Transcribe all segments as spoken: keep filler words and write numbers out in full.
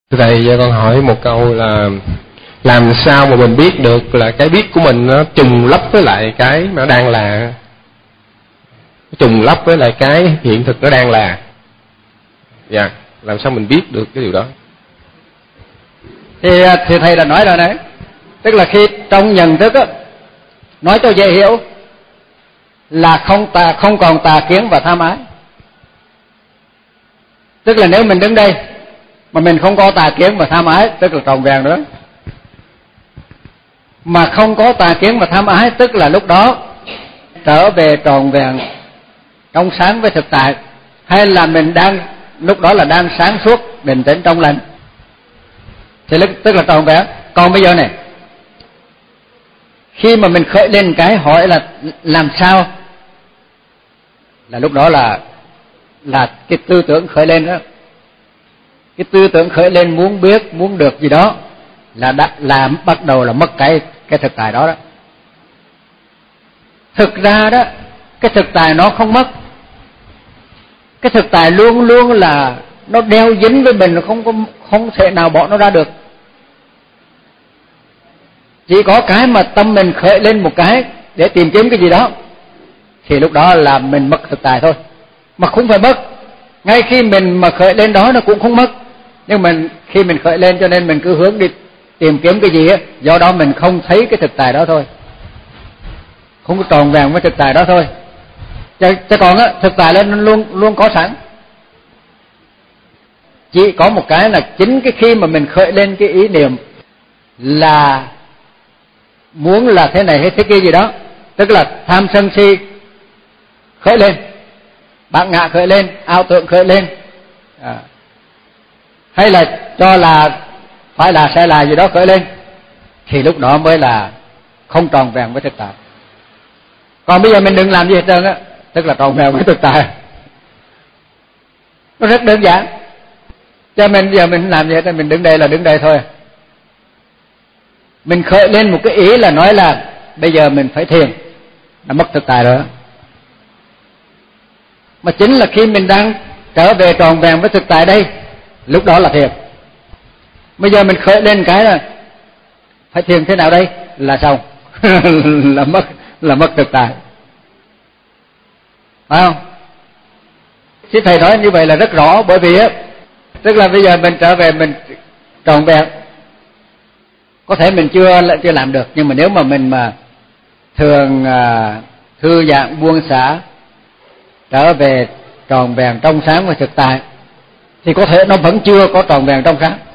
Thưa Thầy, cho con hỏi một câu là làm sao mà mình biết được là cái biết của mình nó trùng lắp với lại cái mà nó đang là, trùng lắp với lại cái hiện thực nó đang là. Dạ, làm sao mình biết được cái điều đó? Thì, thì Thầy đã nói rồi đấy. Tức là khi trong nhận thức á, nói cho dễ hiểu là không tà, không còn tà kiến và tham ái. Tức là nếu mình đứng đây mà mình không có tà kiến và tham ái, tức là tròn vẹn nữa. Mà không có tà kiến và tham ái, tức là lúc đó trở về tròn vẹn trong sáng với thực tại, hay là mình đang lúc đó là đang sáng suốt bình tĩnh trong lành, thì tức là tròn vẹn. Còn bây giờ này, khi mà mình khởi lên cái hỏi là làm sao, là lúc đó là là cái tư tưởng khởi lên đó. Cái tư tưởng khởi lên muốn biết, muốn được gì đó là đã, là bắt đầu là mất cái cái thực tại đó đó. Thực ra đó, cái thực tại nó không mất. Cái thực tại luôn luôn là nó đeo dính với mình, không có không thể nào bỏ nó ra được. Chỉ có cái mà tâm mình khởi lên một cái để tìm kiếm cái gì đó, thì lúc đó là mình mất thực tại thôi. Mà không phải mất, ngay khi mình mà khởi lên đó nó cũng không mất. Nhưng mình khi mình khởi lên cho nên mình cứ hướng đi tìm kiếm cái gì á, do đó mình không thấy cái thực tại đó thôi, không có tròn vẹn với thực tại đó thôi. Chứ, chứ còn á, thực tại lên luôn luôn có sẵn. Chỉ có một cái là chính cái khi mà mình khởi lên cái ý niệm là muốn là thế này hay thế kia gì đó, tức là tham sân si khởi lên, bản ngã khởi lên, ảo tưởng khởi lên, à, hay là cho là phải là sai là gì đó khởi lên, thì lúc đó mới là không tròn vẹn với thực tại. Còn bây giờ mình đừng làm gì hết trơn á, tức là tròn vẹn với thực tại. Nó rất đơn giản. Cho mình giờ mình làm gì hết, mình đứng đây là đứng đây thôi. Mình khởi lên một cái ý là nói là bây giờ mình phải thiền, là mất thực tại rồi đó. Mà chính là khi mình đang trở về tròn vẹn với thực tại đây, lúc đó là thiền. Bây giờ mình khởi lên cái là phải thiền thế nào đây là xong. là mất là mất thực tại, phải không? Thì Thầy nói như vậy là rất rõ, bởi vì á, tức là bây giờ mình trở về mình tròn vẹn, có thể mình chưa chưa làm được, nhưng mà nếu mà mình mà thường à, thư giãn buông xả, trở về tròn vẹn trong sáng và thực tại, thì có thể nó vẫn chưa có tròn vẹn trong sáng.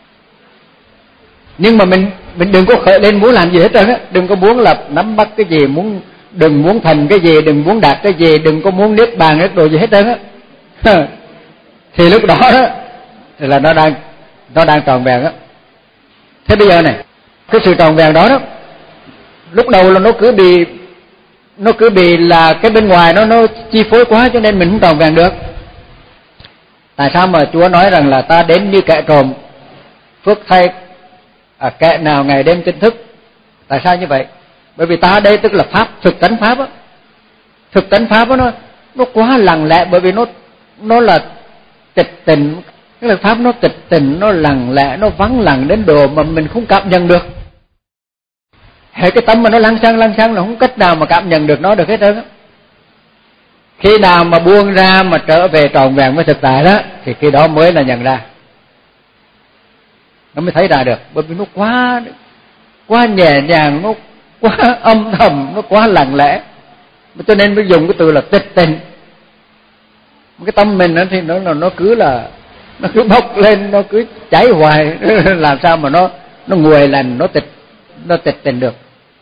Nhưng mà mình mình đừng có khởi lên muốn làm gì hết trơn á, đừng có muốn là nắm bắt cái gì, muốn đừng muốn thành cái gì, đừng muốn đạt cái gì, đừng có muốn niết bàn cái đồ gì hết trơn á. Thì lúc đó đó thì là nó đang nó đang tròn vẹn á. Thế bây giờ này, cái sự tròn vẹn đó đó, lúc đầu là nó cứ bị nó cứ bị là cái bên ngoài nó nó chi phối quá, cho nên mình không tròn vẹn được. Tại sao mà Chúa nói rằng là ta đến như kẻ trộm, phước thay à, kẻ nào ngày đêm tỉnh thức? Tại sao như vậy? Bởi vì ta đây tức là pháp, thực tánh pháp á. Thực tánh pháp á, nó nó quá lặng lẽ, bởi vì nó nó là tịch tịnh. Tức là pháp nó tịch tịnh, nó lặng lẽ, nó vắng lặng đến độ mà mình không cảm nhận được. Hệ cái tâm mà nó lăng xăng lăng xăng là không cách nào mà cảm nhận được nó được hết trơn á. Khi nào mà buông ra mà trở về tròn vẹn với thực tại đó, thì khi đó mới là nhận ra, nó mới thấy ra được. Bởi vì nó quá quá nhẹ nhàng, nó quá âm thầm, nó quá lặng lẽ, cho nên mới dùng cái từ là tịch tịnh. Cái tâm mình thì nó là nó cứ là nó cứ bốc lên, nó cứ cháy hoài, làm sao mà nó nó nguội lành, nó tịch nó tịch tịnh được.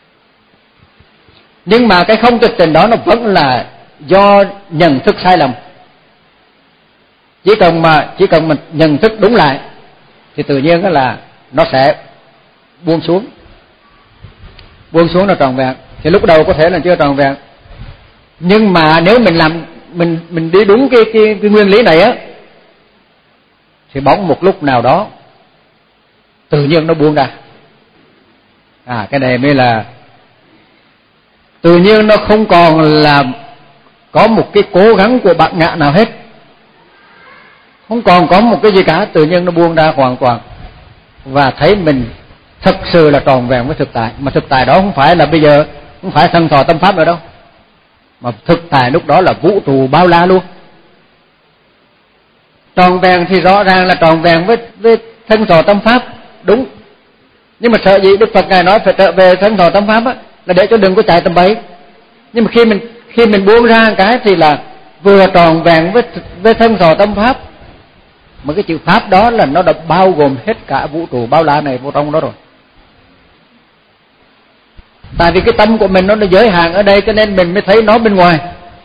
Nhưng mà cái không tịch tịnh đó nó vẫn là do nhận thức sai lầm. Chỉ cần mà chỉ cần mình nhận thức đúng lại thì tự nhiên đó là nó sẽ buông xuống, buông xuống là tròn vẹn. Thì lúc đầu có thể là chưa tròn vẹn, nhưng mà nếu mình làm mình mình đi đúng cái cái, cái nguyên lý này á, thì bỗng một lúc nào đó tự nhiên nó buông ra. À, cái này mới là tự nhiên, nó không còn là có một cái cố gắng của bản ngã nào hết, không còn có một cái gì cả, tự nhiên nó buông ra hoàn toàn và thấy mình thực sự là tròn vẹn với thực tại. Mà thực tại đó không phải là bây giờ không phải thân thọ tâm pháp nữa đâu, mà thực tại lúc đó là vũ trụ bao la luôn. Tròn vẹn thì rõ ràng là tròn vẹn với với thân thọ tâm pháp, đúng. Nhưng mà sợ gì Đức Phật ngài nói phải trở về thân thọ tâm pháp á, là để cho đừng có chạy tầm bậy. Nhưng mà khi mình khi mình buông ra một cái thì là vừa tròn vẹn với với thân thọ tâm pháp, mà cái chữ pháp đó là nó đã bao gồm hết cả vũ trụ bao la này vô trong đó rồi. Tại vì cái tâm của mình nó là giới hạn ở đây, cho nên mình mới thấy nó bên ngoài.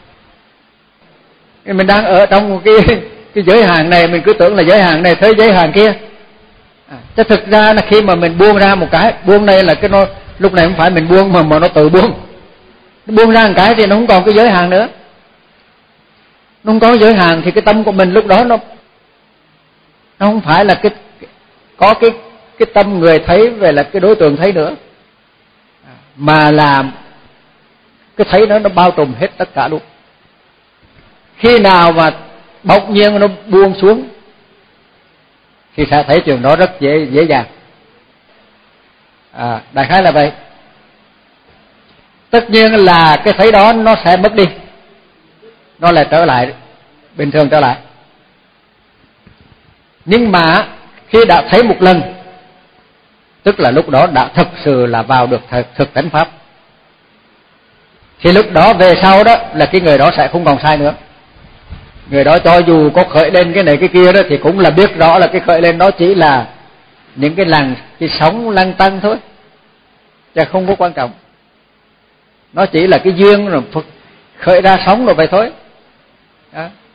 Mình đang ở trong một cái cái giới hạn này, mình cứ tưởng là giới hạn này, thấy giới hạn kia. À, chứ thực ra là khi mà mình buông ra một cái, buông đây là cái nó lúc này không phải mình buông mà mà nó tự buông. Nó buông ra một cái thì nó không còn cái giới hạn nữa. Nó không có giới hạn thì cái tâm của mình lúc đó nó nó không phải là cái có cái cái tâm người thấy về là cái đối tượng thấy nữa, mà là cái thấy đó nó bao trùm hết tất cả luôn. Khi nào mà bỗng nhiên nó buông xuống thì sẽ thấy chuyện đó rất dễ dễ dàng. À, đại khái là vậy. Tất nhiên là cái thấy đó nó sẽ mất đi, nó lại trở lại bình thường trở lại. Nhưng mà khi đã thấy một lần, tức là lúc đó đã thực sự là vào được thực tánh pháp, thì lúc đó về sau đó là cái người đó sẽ không còn sai nữa. Người đó cho dù có khởi lên cái này cái kia đó thì cũng là biết rõ là cái khởi lên đó chỉ là những cái làn cái sóng lăn tăn thôi, chứ không có quan trọng. Nó chỉ là cái duyên rồi khởi ra sóng rồi vậy thôi. Đó.